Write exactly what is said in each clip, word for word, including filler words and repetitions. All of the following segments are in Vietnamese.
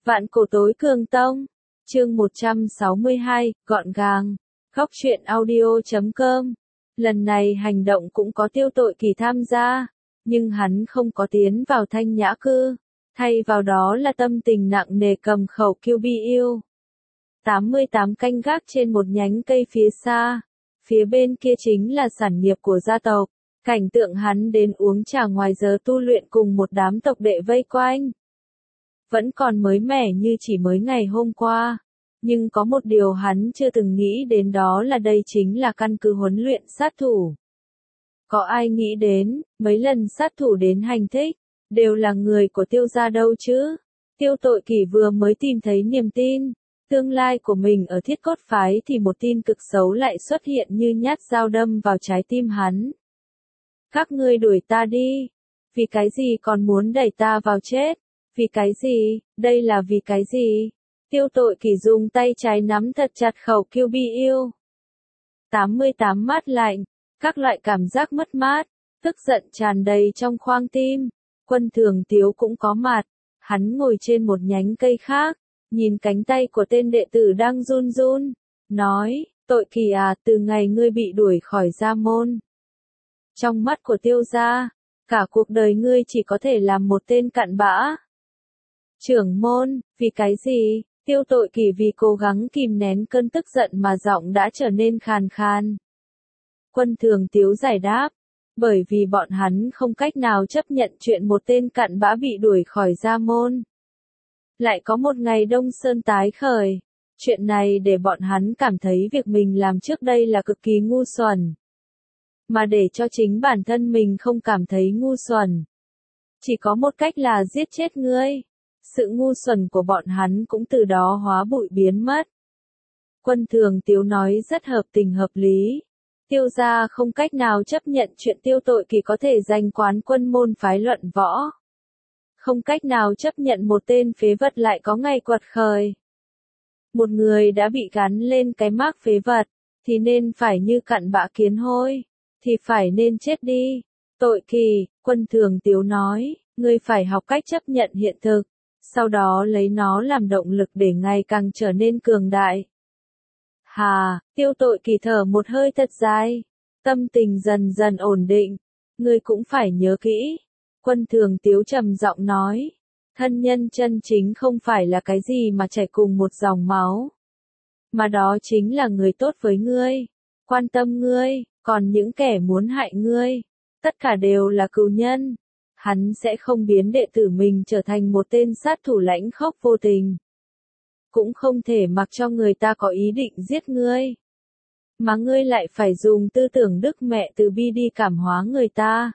Vạn cổ tối cường tông. Chương một trăm sáu mươi hai, gọn gàng. Góc truyện audio chấm com. Lần này hành động cũng có Tiêu Tội Kỳ tham gia, nhưng hắn không có tiến vào Thanh Nhã Cư, thay vào đó là tâm tình nặng nề cầm khẩu kiêu bi yêu. tám mươi tám canh gác trên một nhánh cây phía xa, phía bên kia chính là sản nghiệp của gia tộc, cảnh tượng hắn đến uống trà ngoài giờ tu luyện cùng một đám tộc đệ vây quanh. Vẫn còn mới mẻ như chỉ mới ngày hôm qua, nhưng có một điều hắn chưa từng nghĩ đến, đó là đây chính là căn cứ huấn luyện sát thủ. Có ai nghĩ đến, mấy lần sát thủ đến hành thích, đều là người của Tiêu gia đâu chứ? Tiêu Tội Kỳ vừa mới tìm thấy niềm tin, tương lai của mình ở Thiết Cốt phái thì một tin cực xấu lại xuất hiện như nhát dao đâm vào trái tim hắn. Các ngươi đuổi ta đi, vì cái gì còn muốn đẩy ta vào chết? Vì cái gì, đây là vì cái gì? Tiêu Tội Kỳ dùng tay trái nắm thật chặt khẩu kiêu bi yêu. tám mươi tám mát lạnh, các loại cảm giác mất mát, tức giận tràn đầy trong khoang tim. Quân Thường Tiếu cũng có mặt, hắn ngồi trên một nhánh cây khác, nhìn cánh tay của tên đệ tử đang run run, nói, Tội Kỳ à, từ ngày ngươi bị đuổi khỏi gia môn. Trong mắt của Tiêu gia, cả cuộc đời ngươi chỉ có thể làm một tên cặn bã. Trưởng môn, vì cái gì? Tiêu Tội Kỳ vì cố gắng kìm nén cơn tức giận mà giọng đã trở nên khàn khàn. Quân Thường Tiếu giải đáp, bởi vì bọn hắn không cách nào chấp nhận chuyện một tên cặn bã bị đuổi khỏi gia môn. Lại có một ngày Đông Sơn tái khởi, chuyện này để bọn hắn cảm thấy việc mình làm trước đây là cực kỳ ngu xuẩn. Mà để cho chính bản thân mình không cảm thấy ngu xuẩn, chỉ có một cách là giết chết ngươi. Sự ngu xuẩn của bọn hắn cũng từ đó hóa bụi biến mất. Quân Thường Tiếu nói rất hợp tình hợp lý. Tiêu gia không cách nào chấp nhận chuyện Tiêu Tội Kỳ có thể giành quán quân môn phái luận võ. Không cách nào chấp nhận một tên phế vật lại có ngày quật khởi. Một người đã bị gắn lên cái mác phế vật, thì nên phải như cặn bã kiến hôi, thì phải nên chết đi. Tội Kỳ, Quân Thường Tiếu nói, ngươi phải học cách chấp nhận hiện thực, sau đó lấy nó làm động lực để ngày càng trở nên cường đại. Hà, Tiêu Tội Kỳ thở một hơi thật dài, tâm tình dần dần ổn định, ngươi cũng phải nhớ kỹ. Quân Thường Tiếu trầm giọng nói, thân nhân chân chính không phải là cái gì mà chảy cùng một dòng máu, mà đó chính là người tốt với ngươi, quan tâm ngươi, còn những kẻ muốn hại ngươi, tất cả đều là cừu nhân. Hắn sẽ không biến đệ tử mình trở thành một tên sát thủ lãnh khốc vô tình. Cũng không thể mặc cho người ta có ý định giết ngươi. Mà ngươi lại phải dùng tư tưởng Đức Mẹ Từ Bi đi cảm hóa người ta.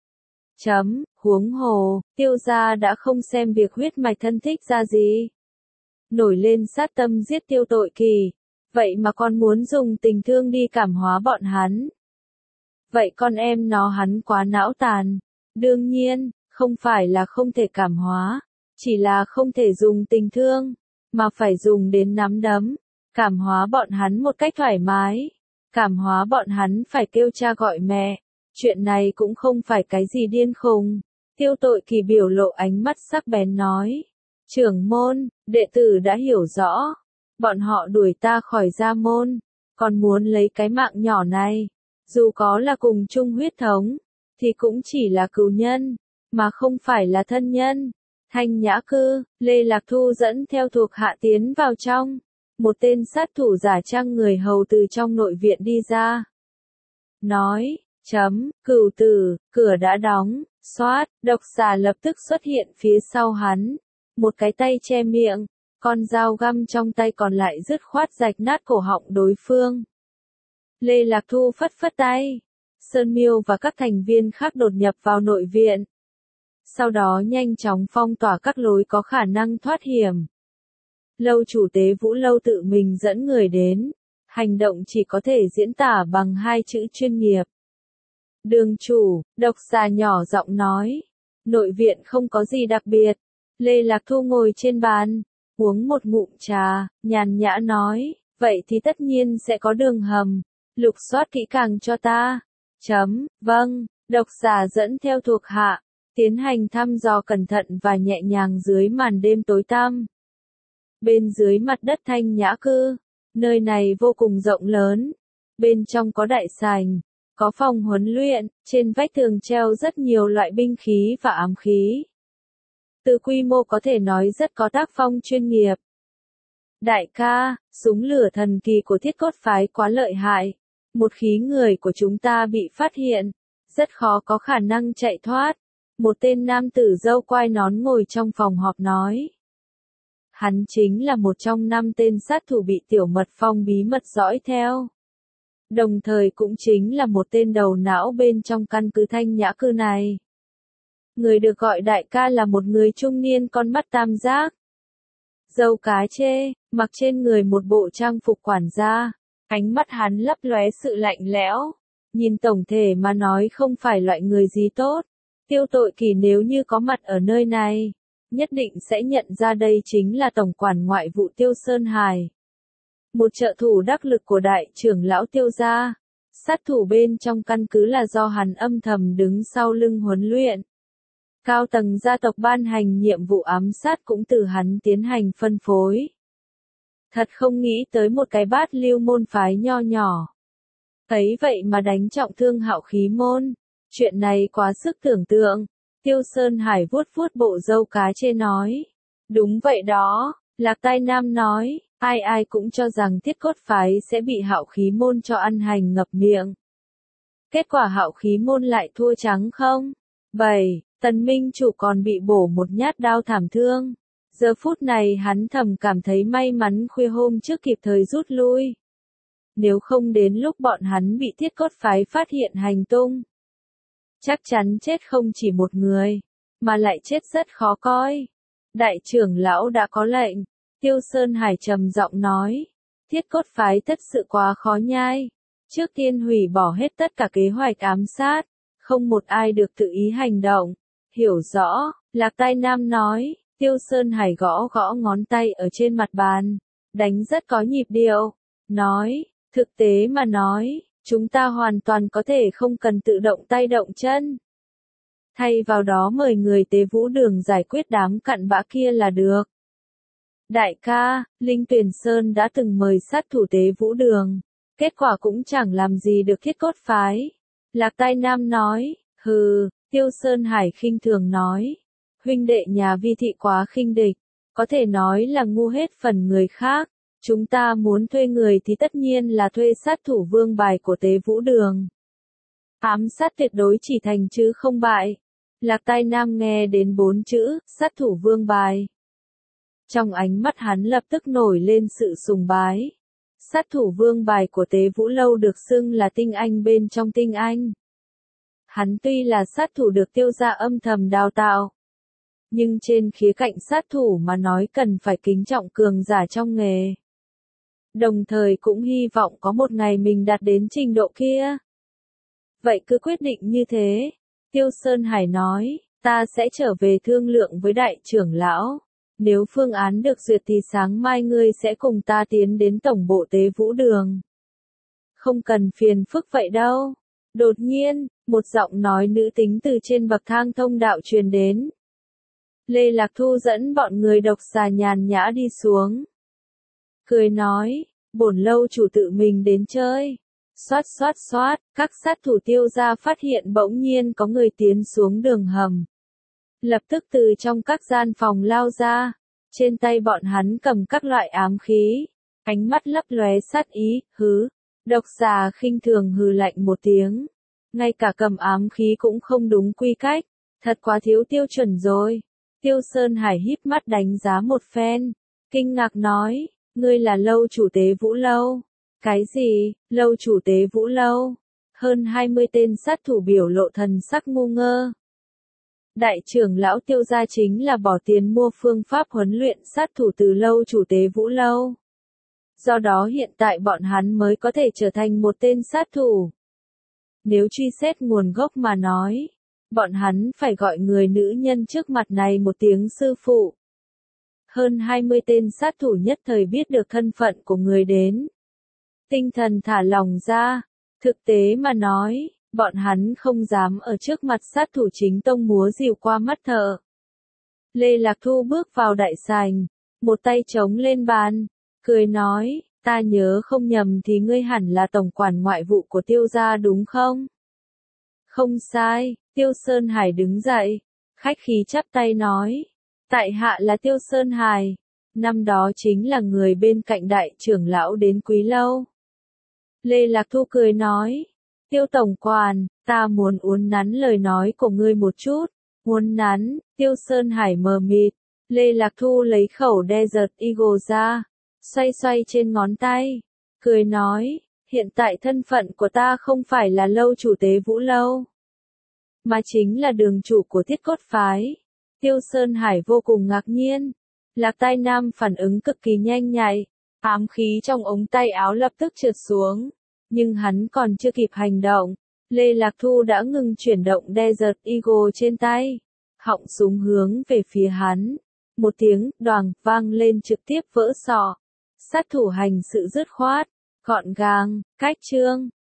Chấm, huống hồ, Tiêu gia đã không xem việc huyết mạch thân thích ra gì. Nổi lên sát tâm giết Tiêu Tội Kỳ, vậy mà còn muốn dùng tình thương đi cảm hóa bọn hắn. Vậy con em nó hắn quá não tàn. Đương nhiên, không phải là không thể cảm hóa, chỉ là không thể dùng tình thương, mà phải dùng đến nắm đấm, cảm hóa bọn hắn một cách thoải mái, cảm hóa bọn hắn phải kêu cha gọi mẹ, chuyện này cũng không phải cái gì điên khùng. Tiêu Tội Kỳ biểu lộ ánh mắt sắc bén nói, trưởng môn, đệ tử đã hiểu rõ, bọn họ đuổi ta khỏi gia môn, còn muốn lấy cái mạng nhỏ này, dù có là cùng chung huyết thống, thì cũng chỉ là cừu nhân, mà không phải là thân nhân. Thanh Nhã Cư, Lê Lạc Thu dẫn theo thuộc hạ tiến vào trong. Một tên sát thủ giả trang người hầu từ trong nội viện đi ra. Nói, chấm, cửu tử, cửa đã đóng, xoát, độc xà lập tức xuất hiện phía sau hắn. Một cái tay che miệng, con dao găm trong tay còn lại dứt khoát rạch nát cổ họng đối phương. Lê Lạc Thu phất phất tay. Sơn Miêu và các thành viên khác đột nhập vào nội viện. Sau đó nhanh chóng phong tỏa các lối có khả năng thoát hiểm. Lâu chủ Tế Vũ Lâu tự mình dẫn người đến. Hành động chỉ có thể diễn tả bằng hai chữ chuyên nghiệp. Đường chủ, độc xà nhỏ giọng nói. Nội viện không có gì đặc biệt. Lê Lạc Thu ngồi trên bàn, uống một ngụm trà, nhàn nhã nói. Vậy thì tất nhiên sẽ có đường hầm. Lục soát kỹ càng cho ta. Chấm, vâng, độc xà dẫn theo thuộc hạ, tiến hành thăm dò cẩn thận và nhẹ nhàng dưới màn đêm tối tăm. Bên dưới mặt đất Thanh Nhã Cư, nơi này vô cùng rộng lớn. Bên trong có đại sảnh, có phòng huấn luyện, trên vách tường treo rất nhiều loại binh khí và ám khí. Từ quy mô có thể nói rất có tác phong chuyên nghiệp. Đại ca, súng lửa thần kỳ của Thiết Cốt phái quá lợi hại. Một khí người của chúng ta bị phát hiện, rất khó có khả năng chạy thoát. Một tên nam tử râu quai nón ngồi trong phòng họp nói. Hắn chính là một trong năm tên sát thủ bị Tiểu Mật Phong bí mật dõi theo. Đồng thời cũng chính là một tên đầu não bên trong căn cứ Thanh Nhã Cư này. Người được gọi đại ca là một người trung niên con mắt tam giác. Râu cá chê, mặc trên người một bộ trang phục quản gia. Ánh mắt hắn lấp lóe sự lạnh lẽo. Nhìn tổng thể mà nói không phải loại người gì tốt. Tiêu Tội Kỳ nếu như có mặt ở nơi này, nhất định sẽ nhận ra đây chính là tổng quản ngoại vụ Tiêu Sơn Hải. Một trợ thủ đắc lực của đại trưởng lão Tiêu gia. Sát thủ bên trong căn cứ là do hắn âm thầm đứng sau lưng huấn luyện. Cao tầng gia tộc ban hành nhiệm vụ ám sát cũng từ hắn tiến hành phân phối. Thật không nghĩ tới một cái bát lưu môn phái nho nhỏ. Thấy vậy mà đánh trọng thương Hạo Khí môn. Chuyện này quá sức tưởng tượng. Tiêu Sơn Hải vuốt vuốt bộ râu cá chê nói. Đúng vậy đó, Lạc Tai Nam nói, ai ai cũng cho rằng Thiết Cốt phái sẽ bị Hạo Khí môn cho ăn hành ngập miệng. Kết quả Hạo Khí môn lại thua trắng không? bảy. Tần Minh Chủ còn bị bổ một nhát đao thảm thương. Giờ phút này hắn thầm cảm thấy may mắn khuya hôm trước kịp thời rút lui. Nếu không đến lúc bọn hắn bị Thiết Cốt phái phát hiện hành tung, chắc chắn chết không chỉ một người, mà lại chết rất khó coi. Đại trưởng lão đã có lệnh. Tiêu Sơn Hải trầm giọng nói. Thiết Cốt phái thật sự quá khó nhai. Trước tiên hủy bỏ hết tất cả kế hoạch ám sát. Không một ai được tự ý hành động. Hiểu rõ, Lạc Tai Nam nói. Tiêu Sơn Hải gõ gõ ngón tay ở trên mặt bàn. Đánh rất có nhịp điệu. Nói, thực tế mà nói, chúng ta hoàn toàn có thể không cần tự động tay động chân. Thay vào đó mời người Tế Vũ Đường giải quyết đám cặn bã kia là được. Đại ca, Linh Tuyền Sơn đã từng mời sát thủ Tế Vũ Đường. Kết quả cũng chẳng làm gì được Thiết Cốt phái. Lạc Tai Nam nói, hừ, Tiêu Sơn Hải khinh thường nói. Huynh đệ nhà Vi thị quá khinh địch. Có thể nói là ngu hết phần người khác. Chúng ta muốn thuê người thì tất nhiên là thuê sát thủ vương bài của Tế Vũ Đường. Ám sát tuyệt đối chỉ thành chứ không bại. Lạc Tai Nam nghe đến bốn chữ, sát thủ vương bài. Trong ánh mắt hắn lập tức nổi lên sự sùng bái. Sát thủ vương bài của Tế Vũ Lâu được xưng là tinh anh bên trong tinh anh. Hắn tuy là sát thủ được Tiêu gia âm thầm đào tạo, nhưng trên khía cạnh sát thủ mà nói cần phải kính trọng cường giả trong nghề. Đồng thời cũng hy vọng có một ngày mình đạt đến trình độ kia. Vậy cứ quyết định như thế. Tiêu Sơn Hải nói, ta sẽ trở về thương lượng với đại trưởng lão. Nếu phương án được duyệt thì sáng mai ngươi sẽ cùng ta tiến đến tổng bộ Tế Vũ Đường. Không cần phiền phức vậy đâu. Đột nhiên, một giọng nói nữ tính từ trên bậc thang thông đạo truyền đến. Lê Lạc Thu dẫn bọn người độc xà nhàn nhã đi xuống. Cười nói, bổn lâu chủ tự mình đến chơi. Xoát xoát xoát, các sát thủ Tiêu gia phát hiện bỗng nhiên có người tiến xuống đường hầm. Lập tức từ trong các gian phòng lao ra. Trên tay bọn hắn cầm các loại ám khí. Ánh mắt lấp lóe sát ý, hứ. Độc xà khinh thường hừ lạnh một tiếng. Ngay cả cầm ám khí cũng không đúng quy cách. Thật quá thiếu tiêu chuẩn rồi. Tiêu Sơn Hải híp mắt đánh giá một phen. Kinh ngạc nói, ngươi là lâu chủ Tế Vũ Lâu. Cái gì, lâu chủ Tế Vũ Lâu? Hơn hai mươi tên sát thủ biểu lộ thần sắc ngu ngơ. Đại trưởng lão Tiêu gia chính là bỏ tiền mua phương pháp huấn luyện sát thủ từ lâu chủ Tế Vũ Lâu. Do đó hiện tại bọn hắn mới có thể trở thành một tên sát thủ. Nếu truy xét nguồn gốc mà nói, bọn hắn phải gọi người nữ nhân trước mặt này một tiếng sư phụ. Hơn hai mươi tên sát thủ nhất thời biết được thân phận của người đến. Tinh thần thả lòng ra. Thực tế mà nói, bọn hắn không dám ở trước mặt sát thủ chính tông múa rìu qua mắt thợ. Lê Lạc Thu bước vào đại sảnh. một tay chống lên bàn, cười nói, ta nhớ không nhầm thì ngươi hẳn là tổng quản ngoại vụ của Tiêu gia đúng không? Không sai, Tiêu Sơn Hải đứng dậy, khách khí chắp tay nói, tại hạ là Tiêu Sơn Hải, năm đó chính là người bên cạnh đại trưởng lão đến Quý Lâu. Lê Lạc Thu cười nói, Tiêu tổng quản, ta muốn uốn nắn lời nói của ngươi một chút. Uốn nắn, Tiêu Sơn Hải mờ mịt, Lê Lạc Thu lấy khẩu Desert Eagle ra, xoay xoay trên ngón tay, cười nói, hiện tại thân phận của ta không phải là lâu chủ Tế Vũ Lâu, mà chính là đường chủ của Thiết Cốt Phái. Tiêu Sơn Hải vô cùng ngạc nhiên, Lạc Tai Nam phản ứng cực kỳ nhanh nhạy, ám khí trong ống tay áo lập tức trượt xuống, nhưng hắn còn chưa kịp hành động, Lê Lạc Thu đã ngừng chuyển động Desert Eagle trên tay, họng súng hướng về phía hắn, một tiếng đoàng vang lên trực tiếp vỡ sọ, sát thủ hành sự dứt khoát, gọn gàng, cách chương.